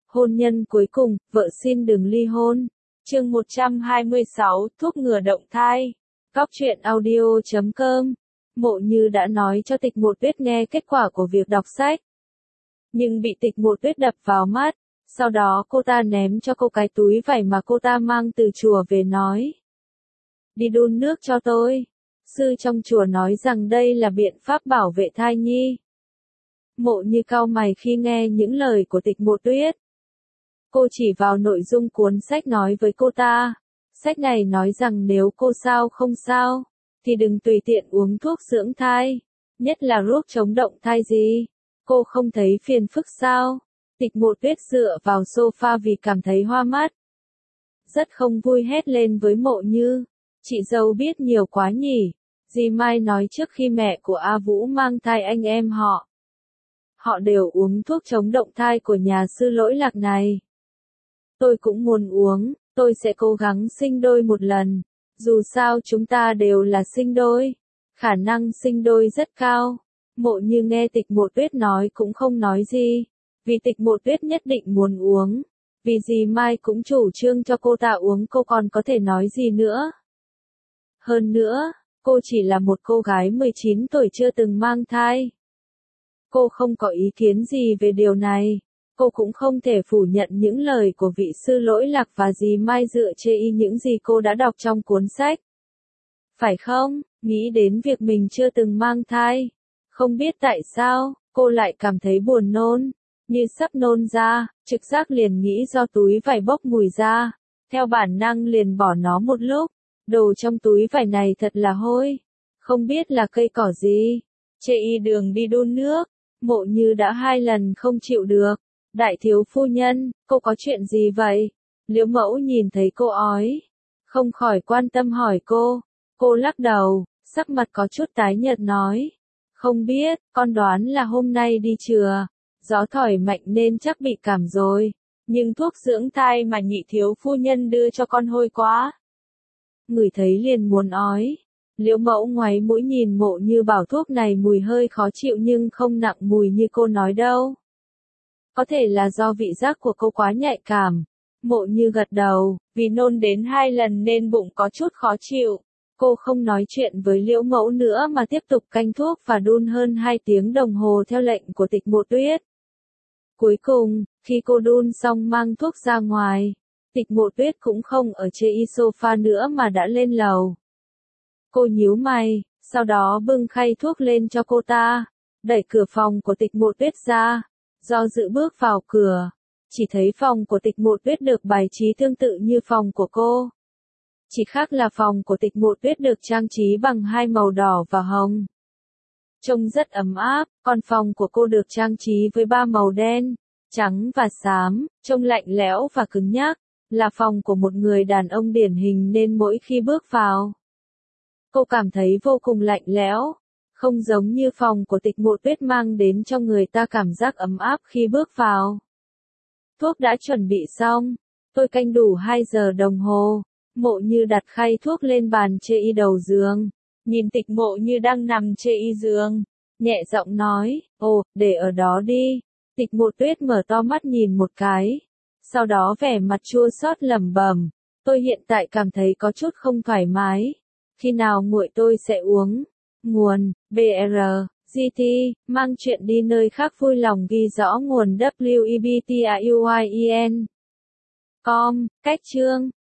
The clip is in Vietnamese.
Hôn nhân cuối cùng, vợ xin đừng ly hôn. Chương 126, thuốc ngừa động thai. Góc truyện audio.com. Mộ Như đã nói cho Tịch Mộ Tuyết nghe kết quả của việc đọc sách. Nhưng bị Tịch Mộ Tuyết đập vào mắt. Sau đó cô ta ném cho cô cái túi vải mà cô ta mang từ chùa về nói. Đi đun nước cho tôi. Sư trong chùa nói rằng đây là biện pháp bảo vệ thai nhi. Mộ Như cau mày khi nghe những lời của Tịch Mộ Tuyết. Cô chỉ vào nội dung cuốn sách nói với cô ta. Sách này nói rằng nếu cô sao không sao, thì đừng tùy tiện uống thuốc dưỡng thai. Nhất là thuốc chống động thai gì. Cô không thấy phiền phức sao? Tịch Mộ Tuyết dựa vào sofa vì cảm thấy hoa mắt. Rất không vui hét lên với Mộ Như. Chị dâu biết nhiều quá nhỉ. Dì Mai nói trước khi mẹ của A Vũ mang thai anh em họ. Họ đều uống thuốc chống động thai của nhà sư Lỗi Lạc này. Tôi cũng muốn uống, tôi sẽ cố gắng sinh đôi một lần. Dù sao chúng ta đều là sinh đôi. Khả năng sinh đôi rất cao. Mộ Như nghe Tịch Mộ Tuyết nói cũng không nói gì. Vì Tịch Mộ Tuyết nhất định muốn uống. Vì dì Mai cũng chủ trương cho cô ta uống, cô còn có thể nói gì nữa. Hơn nữa, cô chỉ là một cô gái 19 tuổi chưa từng mang thai. Cô không có ý kiến gì về điều này. Cô cũng không thể phủ nhận những lời của vị sư Lỗi Lạc và dì Mai dựa trên những gì cô đã đọc trong cuốn sách. Phải không? Nghĩ đến việc mình chưa từng mang thai. Không biết tại sao, cô lại cảm thấy buồn nôn. Như sắp nôn ra, trực giác liền nghĩ do túi vải bốc mùi ra. Theo bản năng liền bỏ nó một lúc. Đồ trong túi vải này thật là hôi. Không biết là cây cỏ gì. Chê đường đi đun nước. Mộ Như đã 2 lần không chịu được. Đại thiếu phu nhân, cô có chuyện gì vậy? Liễu Mẫu nhìn thấy cô ói. Không khỏi quan tâm hỏi cô. Cô lắc đầu, sắc mặt có chút tái nhợt nói. Không biết, con đoán là hôm nay đi chùa. Gió thổi mạnh nên chắc bị cảm rồi. Nhưng thuốc dưỡng thai mà nhị thiếu phu nhân đưa cho con hôi quá. Ngửi thấy liền muốn ói. Liễu Mẫu ngoáy mũi nhìn Mộ Như bảo thuốc này mùi hơi khó chịu nhưng không nặng mùi như cô nói đâu. Có thể là do vị giác của cô quá nhạy cảm. Mộ Như gật đầu, vì nôn đến 2 lần nên bụng có chút khó chịu. Cô không nói chuyện với Liễu Mẫu nữa mà tiếp tục canh thuốc và đun hơn 2 tiếng đồng hồ theo lệnh của Tịch Mộ Tuyết. Cuối cùng, khi cô đun xong mang thuốc ra ngoài, Tịch Mộ Tuyết cũng không ở trên sofa nữa mà đã lên lầu. Cô nhíu mày, sau đó bưng khay thuốc lên cho cô ta, đẩy cửa phòng của Tịch Mộ Tuyết ra, do dự bước vào cửa, chỉ thấy phòng của Tịch Mộ Tuyết được bài trí tương tự như phòng của cô. Chỉ khác là phòng của Tịch Mộ Tuyết được trang trí bằng 2 màu đỏ và hồng. Trông rất ấm áp, còn phòng của cô được trang trí với 3 màu đen, trắng và xám, trông lạnh lẽo và cứng nhắc, là phòng của một người đàn ông điển hình nên mỗi khi bước vào, cô cảm thấy vô cùng lạnh lẽo, không giống như phòng của Tịch Mộ Tuyết mang đến cho người ta cảm giác ấm áp khi bước vào. Thuốc đã chuẩn bị xong, tôi canh đủ 2 giờ đồng hồ. Mộ Như đặt khay thuốc lên bàn trên đầu giường, nhìn Tịch Mộ Như đang nằm trên giường, nhẹ giọng nói, ồ, để ở đó đi. Tịch Mộ Tuyết mở to mắt nhìn một cái, sau đó vẻ mặt chua xót lẩm bẩm, tôi hiện tại cảm thấy có chút không thoải mái. Khi nào nguội tôi sẽ uống. Nguồn, BR, GT, mang chuyện đi nơi khác vui lòng ghi rõ nguồn WEBTIUIEN. Com, cách chương.